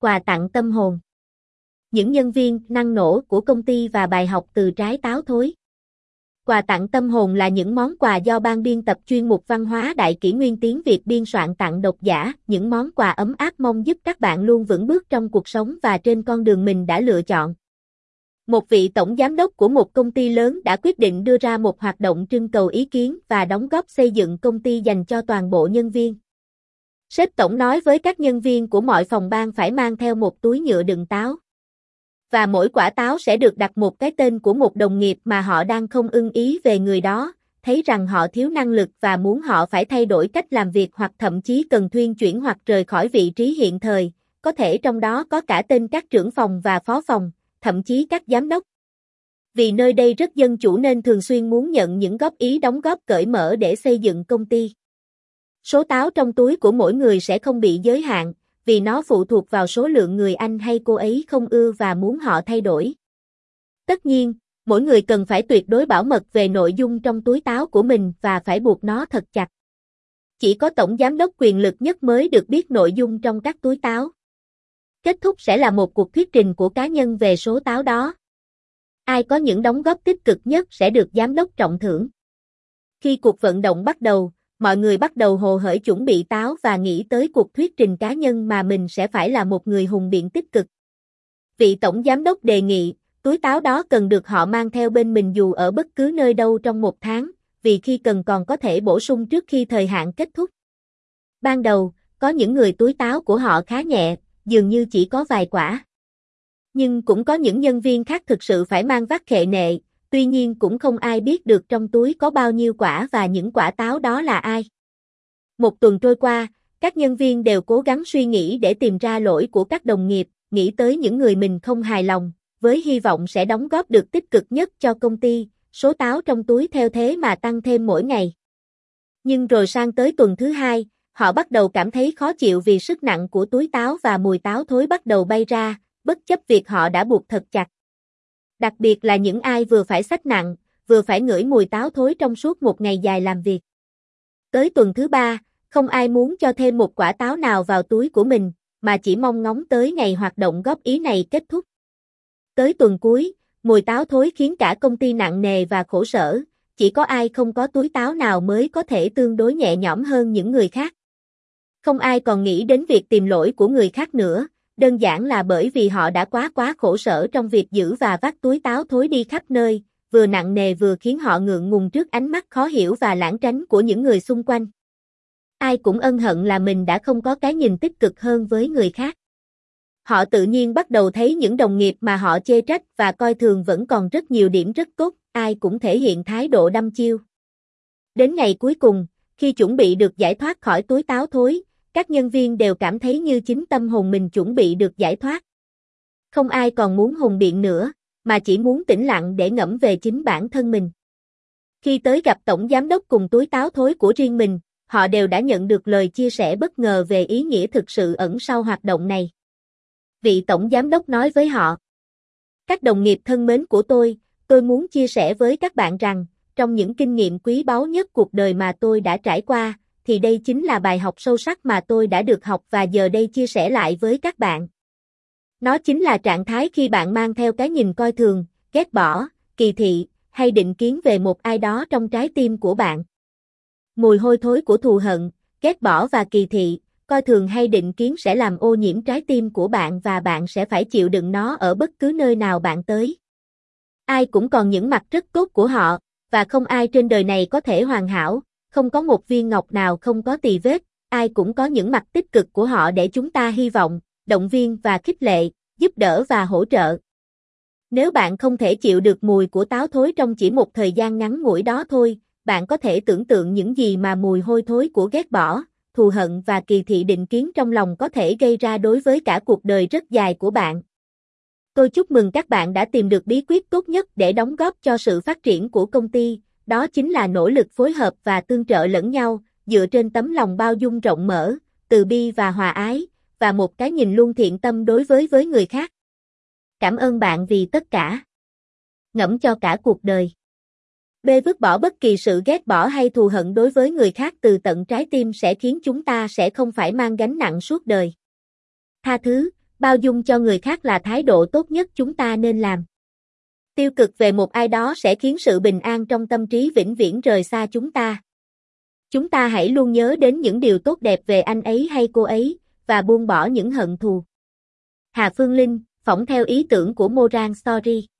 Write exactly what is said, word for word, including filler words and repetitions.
Quà tặng tâm hồn. Những nhân viên năng nổ của công ty và bài học từ trái táo thối. Quà tặng tâm hồn là những món quà do ban biên tập chuyên mục văn hóa Đại Kỷ Nguyên tiếng Việt biên soạn tặng độc giả, những món quà ấm áp mong giúp các bạn luôn vững bước trong cuộc sống và trên con đường mình đã lựa chọn. Một vị tổng giám đốc của một công ty lớn đã quyết định đưa ra một hoạt động trưng cầu ý kiến và đóng góp xây dựng công ty dành cho toàn bộ nhân viên. Sếp tổng nói với các nhân viên của mọi phòng ban phải mang theo một túi nhựa đựng táo. Và mỗi quả táo sẽ được đặt một cái tên của một đồng nghiệp mà họ đang không ưng ý về người đó, thấy rằng họ thiếu năng lực và muốn họ phải thay đổi cách làm việc hoặc thậm chí cần thuyên chuyển hoặc rời khỏi vị trí hiện thời, có thể trong đó có cả tên các trưởng phòng và phó phòng, thậm chí các giám đốc. Vì nơi đây rất dân chủ nên thường xuyên muốn nhận những góp ý đóng góp cởi mở để xây dựng công ty. Số táo trong túi của mỗi người sẽ không bị giới hạn, vì nó phụ thuộc vào số lượng người anh hay cô ấy không ưa và muốn họ thay đổi. Tất nhiên, mỗi người cần phải tuyệt đối bảo mật về nội dung trong túi táo của mình và phải buộc nó thật chặt. Chỉ có tổng giám đốc quyền lực nhất mới được biết nội dung trong các túi táo. Kết thúc sẽ là một cuộc thuyết trình của cá nhân về số táo đó. Ai có những đóng góp tích cực nhất sẽ được giám đốc trọng thưởng. Khi cuộc vận động bắt đầu, mọi người bắt đầu hồ hởi chuẩn bị táo và nghĩ tới cuộc thuyết trình cá nhân mà mình sẽ phải là một người hùng biện tích cực. Vị tổng giám đốc đề nghị, túi táo đó cần được họ mang theo bên mình dù ở bất cứ nơi đâu trong một tháng, vì khi cần còn có thể bổ sung trước khi thời hạn kết thúc. Ban đầu, có những người túi táo của họ khá nhẹ, dường như chỉ có vài quả. Nhưng cũng có những nhân viên khác thực sự phải mang vác khệ nệ, tuy nhiên cũng không ai biết được trong túi có bao nhiêu quả và những quả táo đó là ai. Một tuần trôi qua, các nhân viên đều cố gắng suy nghĩ để tìm ra lỗi của các đồng nghiệp, nghĩ tới những người mình không hài lòng, với hy vọng sẽ đóng góp được tích cực nhất cho công ty, số táo trong túi theo thế mà tăng thêm mỗi ngày. Nhưng rồi sang tới tuần thứ hai, họ bắt đầu cảm thấy khó chịu vì sức nặng của túi táo và mùi táo thối bắt đầu bay ra, bất chấp việc họ đã buộc thật chặt. Đặc biệt là những ai vừa phải xách nặng, vừa phải ngửi mùi táo thối trong suốt một ngày dài làm việc. Tới tuần thứ ba, không ai muốn cho thêm một quả táo nào vào túi của mình, mà chỉ mong ngóng tới ngày hoạt động góp ý này kết thúc. Tới tuần cuối, mùi táo thối khiến cả công ty nặng nề và khổ sở, chỉ có ai không có túi táo nào mới có thể tương đối nhẹ nhõm hơn những người khác. Không ai còn nghĩ đến việc tìm lỗi của người khác nữa, đơn giản là bởi vì họ đã quá quá khổ sở trong việc giữ và vác túi táo thối đi khắp nơi, vừa nặng nề vừa khiến họ ngượng ngùng trước ánh mắt khó hiểu và lãng tránh của những người xung quanh. Ai cũng ân hận là mình đã không có cái nhìn tích cực hơn với người khác. Họ tự nhiên bắt đầu thấy những đồng nghiệp mà họ chê trách và coi thường vẫn còn rất nhiều điểm rất tốt, ai cũng thể hiện thái độ đăm chiêu. Đến ngày cuối cùng, khi chuẩn bị được giải thoát khỏi túi táo thối, các nhân viên đều cảm thấy như chính tâm hồn mình chuẩn bị được giải thoát. Không ai còn muốn hùng biện nữa, mà chỉ muốn tĩnh lặng để ngẫm về chính bản thân mình. Khi tới gặp tổng giám đốc cùng túi táo thối của riêng mình, họ đều đã nhận được lời chia sẻ bất ngờ về ý nghĩa thực sự ẩn sau hoạt động này. Vị tổng giám đốc nói với họ: "Các đồng nghiệp thân mến của tôi, tôi muốn chia sẻ với các bạn rằng, trong những kinh nghiệm quý báu nhất cuộc đời mà tôi đã trải qua, thì đây chính là bài học sâu sắc mà tôi đã được học và giờ đây chia sẻ lại với các bạn. Nó chính là trạng thái khi bạn mang theo cái nhìn coi thường, ghét bỏ, kỳ thị, hay định kiến về một ai đó trong trái tim của bạn. Mùi hôi thối của thù hận, ghét bỏ và kỳ thị, coi thường hay định kiến sẽ làm ô nhiễm trái tim của bạn và bạn sẽ phải chịu đựng nó ở bất cứ nơi nào bạn tới. Ai cũng còn những mặt rất tốt của họ, và không ai trên đời này có thể hoàn hảo, không có một viên ngọc nào không có tì vết, ai cũng có những mặt tích cực của họ để chúng ta hy vọng, động viên và khích lệ, giúp đỡ và hỗ trợ. Nếu bạn không thể chịu được mùi của táo thối trong chỉ một thời gian ngắn ngủi đó thôi, bạn có thể tưởng tượng những gì mà mùi hôi thối của ghét bỏ, thù hận và kỳ thị định kiến trong lòng có thể gây ra đối với cả cuộc đời rất dài của bạn. Tôi chúc mừng các bạn đã tìm được bí quyết tốt nhất để đóng góp cho sự phát triển của công ty, đó chính là nỗ lực phối hợp và tương trợ lẫn nhau, dựa trên tấm lòng bao dung rộng mở, từ bi và hòa ái, và một cái nhìn luôn thiện tâm đối với với người khác. Cảm ơn bạn vì tất cả. Ngẫm cho cả cuộc đời. B. Vứt bỏ bất kỳ sự ghét bỏ hay thù hận đối với người khác từ tận trái tim sẽ khiến chúng ta sẽ không phải mang gánh nặng suốt đời. Tha thứ. Bao dung cho người khác là thái độ tốt nhất chúng ta nên làm. Tiêu cực về một ai đó sẽ khiến sự bình an trong tâm trí vĩnh viễn rời xa chúng ta. Chúng ta hãy luôn nhớ đến những điều tốt đẹp về anh ấy hay cô ấy, và buông bỏ những hận thù. Hà Phương Linh, phỏng theo ý tưởng của Morang Story.